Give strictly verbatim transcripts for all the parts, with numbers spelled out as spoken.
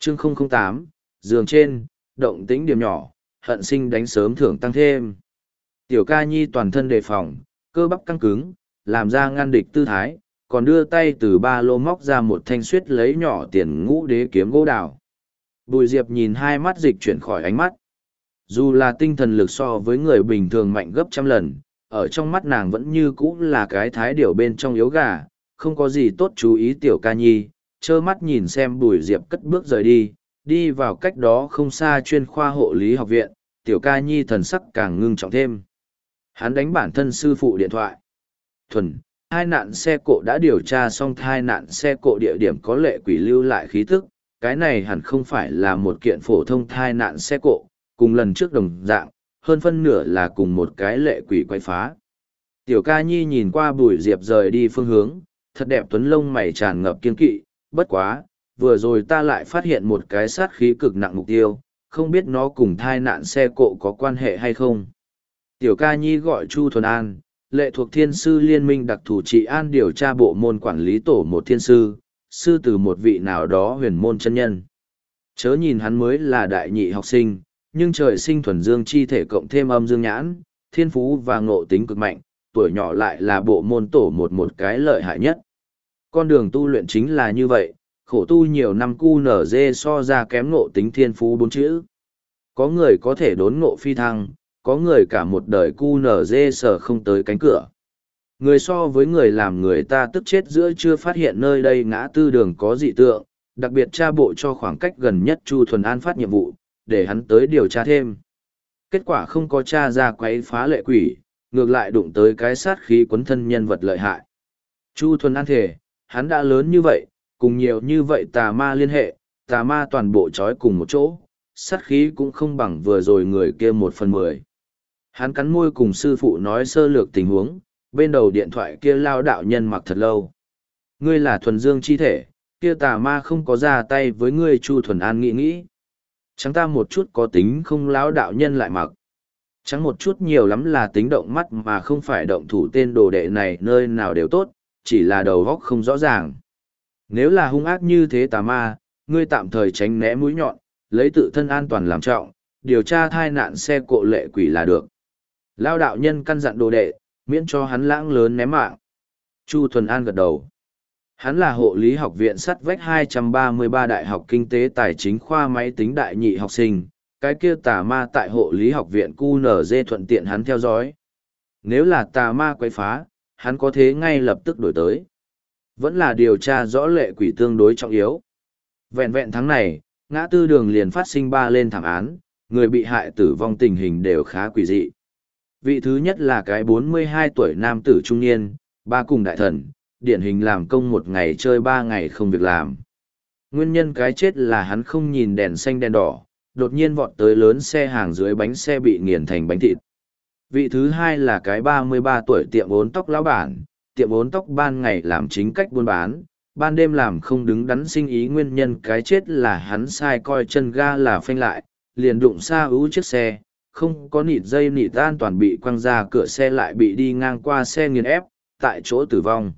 chương không không tám, giường trên, động tĩnh điểm nhỏ, hận sinh đánh sớm thưởng tăng thêm. Tiểu ca nhi toàn thân đề phòng, cơ bắp căng cứng, làm ra ngăn địch tư thái, còn đưa tay từ ba lô móc ra một thanh suyết lấy nhỏ tiền ngũ đế kiếm gỗ đào. Bùi Diệp nhìn hai mắt dịch chuyển khỏi ánh mắt. Dù là tinh thần lực so với người bình thường mạnh gấp trăm lần, ở trong mắt nàng vẫn như cũ là cái thái điểu bên trong yếu gà, không có gì tốt chú ý tiểu ca nhi, trơ mắt nhìn xem Bùi Diệp cất bước rời đi, đi vào cách đó không xa chuyên khoa hộ lý học viện, tiểu ca nhi thần sắc càng ngưng trọng thêm. Hắn đánh bản thân sư phụ điện thoại. Thuần, hai nạn xe cộ đã điều tra xong hai nạn xe cộ địa điểm có lệ quỷ lưu lại khí tức, cái này hẳn không phải là một kiện phổ thông thai nạn xe cộ, cùng lần trước đồng dạng, hơn phân nửa là cùng một cái lệ quỷ quay phá. Tiểu ca nhi nhìn qua Bùi Diệp rời đi phương hướng, thật đẹp tuấn lông mày tràn ngập kiên kỵ, bất quá, vừa rồi ta lại phát hiện một cái sát khí cực nặng mục tiêu, không biết nó cùng thai nạn xe cộ có quan hệ hay không. Tiểu ca nhi gọi Chu Thuần An, lệ thuộc thiên sư liên minh đặc thù trị an điều tra bộ môn quản lý tổ một thiên sư, sư từ một vị nào đó huyền môn chân nhân. Chớ nhìn hắn mới là đại nhị học sinh, nhưng trời sinh thuần dương chi thể cộng thêm âm dương nhãn, thiên phú và ngộ tính cực mạnh, tuổi nhỏ lại là bộ môn tổ một một cái lợi hại nhất. Con đường tu luyện chính là như vậy, khổ tu nhiều năm cu nở dê so ra kém ngộ tính thiên phú bốn chữ. Có người có thể đốn ngộ phi thăng, có người cả một đời cu nở dê sờ không tới cánh cửa. Người so với người làm người ta tức chết giữa chưa phát hiện nơi đây ngã tư đường có dị tượng, đặc biệt tra bộ cho khoảng cách gần nhất Chu Thuần An phát nhiệm vụ, để hắn tới điều tra thêm. Kết quả không có tra ra quấy phá lệ quỷ, ngược lại đụng tới cái sát khí quấn thân nhân vật lợi hại. Chu Thuần An thể, hắn đã lớn như vậy, cùng nhiều như vậy tà ma liên hệ, tà ma toàn bộ trói cùng một chỗ, sát khí cũng không bằng vừa rồi người kia một phần mười. Hắn cắn môi cùng sư phụ nói sơ lược tình huống, bên đầu điện thoại kia lao đạo nhân mặc thật lâu. Ngươi là thuần dương chi thể, kia tà ma không có ra tay với ngươi. Chu Thuần An nghĩ nghĩ. Chẳng ta một chút có tính không, lão đạo nhân lại mặc. Chẳng một chút nhiều lắm là tính động mắt mà không phải động thủ, tên đồ đệ này nơi nào đều tốt, chỉ là đầu góc không rõ ràng. Nếu là hung ác như thế tà ma, ngươi tạm thời tránh né mũi nhọn, lấy tự thân an toàn làm trọng, điều tra thai nạn xe cộ lệ quỷ là được. Lao đạo nhân căn dặn đồ đệ, miễn cho hắn lãng lớn ném mạng. Chu Thuần An gật đầu. Hắn là hộ lý học viện sắt vách hai trăm ba mươi ba đại học kinh tế tài chính khoa máy tính đại nhị học sinh, cái kia tà ma tại hộ lý học viện cu nở dê thuận tiện hắn theo dõi. Nếu là tà ma quấy phá, hắn có thế ngay lập tức đổi tới. Vẫn là điều tra rõ lệ quỷ tương đối trọng yếu. Vẹn vẹn tháng này, ngã tư đường liền phát sinh ba lên thảm án, người bị hại tử vong tình hình đều khá quỷ dị. Vị thứ nhất là cái bốn mươi hai tuổi nam tử trung niên, ba cùng đại thần, điển hình làm công một ngày chơi ba ngày không việc làm. Nguyên nhân cái chết là hắn không nhìn đèn xanh đèn đỏ, đột nhiên vọt tới lớn xe hàng dưới bánh xe bị nghiền thành bánh thịt. Vị thứ hai là cái ba mươi ba tuổi tiệm bốn tóc lão bản, tiệm bốn tóc ban ngày làm chính cách buôn bán, ban đêm làm không đứng đắn sinh ý. Nguyên nhân cái chết là hắn sai coi chân ga là phanh lại, liền đụng xa ưu chiếc xe, không có nịt dây nịt an toàn bị quăng ra cửa xe lại bị đi ngang qua xe nghiền ép, tại chỗ tử vong.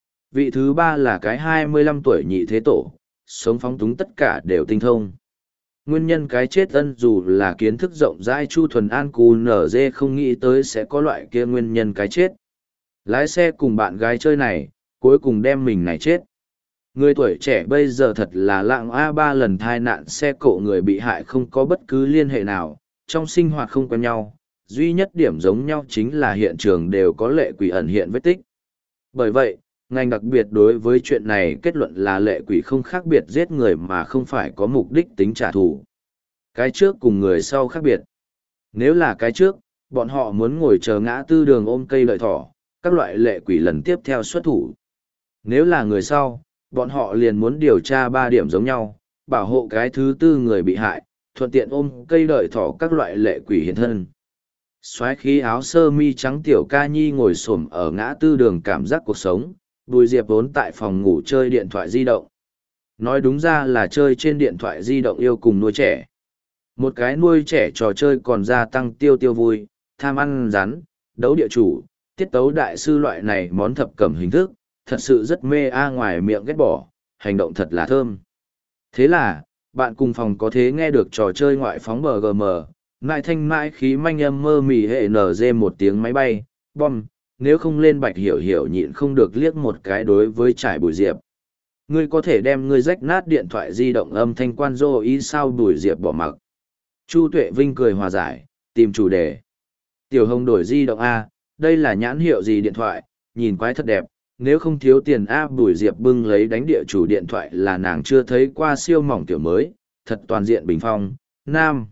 Vị thứ ba là cái hai mươi lăm tuổi nhị thế tổ, sống phóng túng tất cả đều tinh thông. Nguyên nhân cái chết ân dù là kiến thức rộng rãi Chu Thuần An cù nở dê không nghĩ tới sẽ có loại kia nguyên nhân cái chết. Lái xe cùng bạn gái chơi này, cuối cùng đem mình này chết. Người tuổi trẻ bây giờ thật là lạng a ba lần thai nạn xe cộ, người bị hại không có bất cứ liên hệ nào, trong sinh hoạt không quen nhau, duy nhất điểm giống nhau chính là hiện trường đều có lệ quỷ ẩn hiện vết tích. Bởi vậy, ngành đặc biệt đối với chuyện này kết luận là lệ quỷ không khác biệt giết người mà không phải có mục đích tính trả thù. Cái trước cùng người sau khác biệt. Nếu là cái trước, bọn họ muốn ngồi chờ ngã tư đường ôm cây lợi thỏ, các loại lệ quỷ lần tiếp theo xuất thủ. Nếu là người sau, bọn họ liền muốn điều tra ba điểm giống nhau, bảo hộ cái thứ tư người bị hại, thuận tiện ôm cây đợi thỏ các loại lệ quỷ hiện thân. Xoáy khí áo sơ mi trắng tiểu ca nhi ngồi xổm ở ngã tư đường cảm giác cuộc sống, Bùi Diệp vốn tại phòng ngủ chơi điện thoại di động. Nói đúng ra là chơi trên điện thoại di động yêu cùng nuôi trẻ. Một cái nuôi trẻ trò chơi còn gia tăng tiêu tiêu vui, tham ăn rắn, đấu địa chủ, tiết tấu đại sư loại này món thập cẩm hình thức, thật sự rất mê a, ngoài miệng ghét bỏ, hành động thật là thơm. Thế là, bạn cùng phòng có thế nghe được trò chơi ngoại phóng bờ gm, mãi thanh mãi khí manh âm mơ mì hệ nở dê một tiếng máy bay, bom, nếu không lên Bạch Hiểu Hiểu nhịn không được liếc một cái đối với Trải Bùi Diệp. Ngươi có thể đem ngươi rách nát điện thoại di động âm thanh quan dô ý sao Bùi Diệp bỏ mặc. Chu Tuệ Vinh cười hòa giải, tìm chủ đề. Tiểu Hồng đổi di động A, đây là nhãn hiệu gì điện thoại, nhìn quái thật đẹp, nếu không thiếu tiền A. Bùi Diệp bưng lấy đánh địa chủ điện thoại là nàng chưa thấy qua siêu mỏng tiểu mới, thật toàn diện bình phong, nam.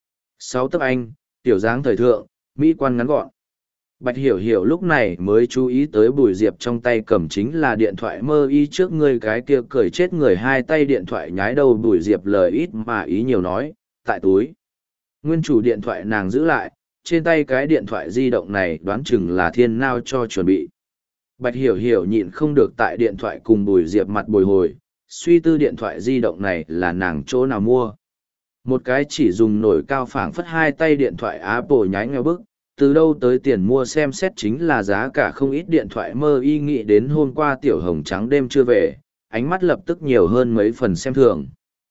Sáu tấc Anh, tiểu dáng thời thượng, mỹ quan ngắn gọn. Bạch Hiểu Hiểu lúc này mới chú ý tới Bùi Diệp trong tay cầm chính là điện thoại mơ y trước người cái kia cười chết người hai tay điện thoại nhái đầu Bùi Diệp lời ít mà ý nhiều nói, tại túi. Nguyên chủ điện thoại nàng giữ lại, trên tay cái điện thoại di động này đoán chừng là thiên nao cho chuẩn bị. Bạch Hiểu Hiểu nhịn không được tại điện thoại cùng Bùi Diệp mặt bồi hồi, suy tư điện thoại di động này là nàng chỗ nào mua. Một cái chỉ dùng nổi cao phảng phất hai tay điện thoại Apple nhái nghèo bức, từ đâu tới tiền mua xem xét chính là giá cả không ít điện thoại mơ y nghĩ đến hôm qua Tiểu Hồng trắng đêm chưa về, ánh mắt lập tức nhiều hơn mấy phần xem thường.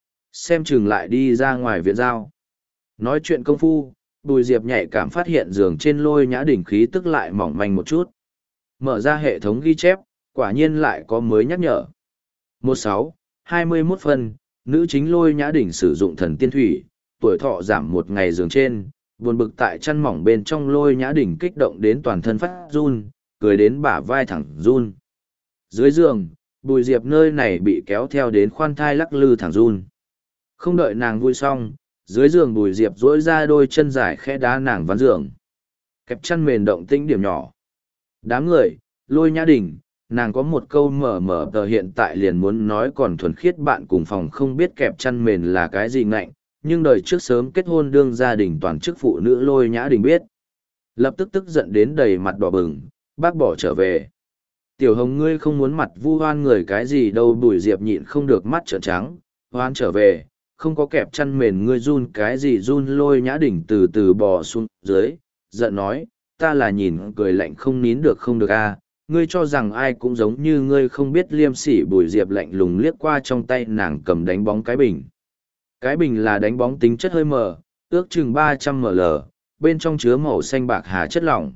Xem chừng lại đi ra ngoài viện giao. Nói chuyện công phu, Bùi Diệp nhạy cảm phát hiện giường trên Lôi Nhã Đỉnh khí tức lại mỏng manh một chút. Mở ra hệ thống ghi chép, quả nhiên lại có mới nhắc nhở. một sáu, hai mươi mốt phân, nữ chính Lôi Nhã Đỉnh sử dụng thần tiên thủy, tuổi thọ giảm một ngày giường trên, buồn bực tại chăn mỏng bên trong Lôi Nhã Đỉnh kích động đến toàn thân phát run, cười đến bả vai thẳng run. Dưới giường, Bùi Diệp nơi này bị kéo theo đến khoan thai lắc lư thẳng run. Không đợi nàng vui xong, dưới giường Bùi Diệp duỗi ra đôi chân dài khẽ đá nàng ván giường. Kẹp chăn mền động tĩnh điểm nhỏ. Đám người, Lôi Nhã Đỉnh, nàng có một câu mở mở tờ hiện tại liền muốn nói còn thuần khiết bạn cùng phòng không biết kẹp chăn mền là cái gì ngạnh, nhưng đời trước sớm kết hôn đương gia đình toàn chức phụ nữ Lôi Nhã Đỉnh biết. Lập tức tức giận đến đầy mặt đỏ bừng, bác bỏ trở về. Tiểu Hồng ngươi không muốn mặt vu hoan người cái gì đâu. Bùi Diệp nhịn không được mắt trợn trắng, hoan trở về, không có kẹp chăn mền ngươi run cái gì run. Lôi Nhã Đỉnh từ từ bò xuống dưới, giận nói, ta là nhìn cười lạnh không nín được không được a, ngươi cho rằng ai cũng giống như ngươi không biết liêm sỉ. Bùi Diệp lạnh lùng liếc qua trong tay nàng cầm đánh bóng cái bình. Cái bình là đánh bóng tính chất hơi mờ, ước chừng ba trăm mi li lít, bên trong chứa màu xanh bạc hà chất lỏng.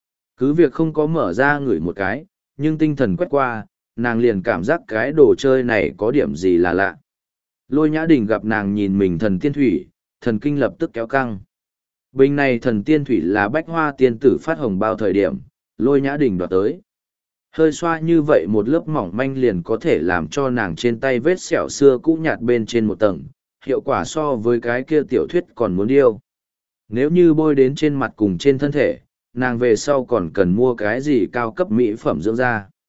Cứ việc không có mở ra ngửi một cái, nhưng tinh thần quét qua, nàng liền cảm giác cái đồ chơi này có điểm gì là lạ. Lôi Nhã Đình gặp nàng nhìn mình thần tiên thủy, thần kinh lập tức kéo căng. Bình này thần tiên thủy là Bách Hoa tiên tử phát hồng bao thời điểm, Lôi Nhã Đình đoạt tới. Hơi xoa như vậy một lớp mỏng manh liền có thể làm cho nàng trên tay vết sẹo xưa cũ nhạt bên trên một tầng, hiệu quả so với cái kia tiểu thuyết còn muốn điêu. Nếu như bôi đến trên mặt cùng trên thân thể, nàng về sau còn cần mua cái gì cao cấp mỹ phẩm dưỡng da.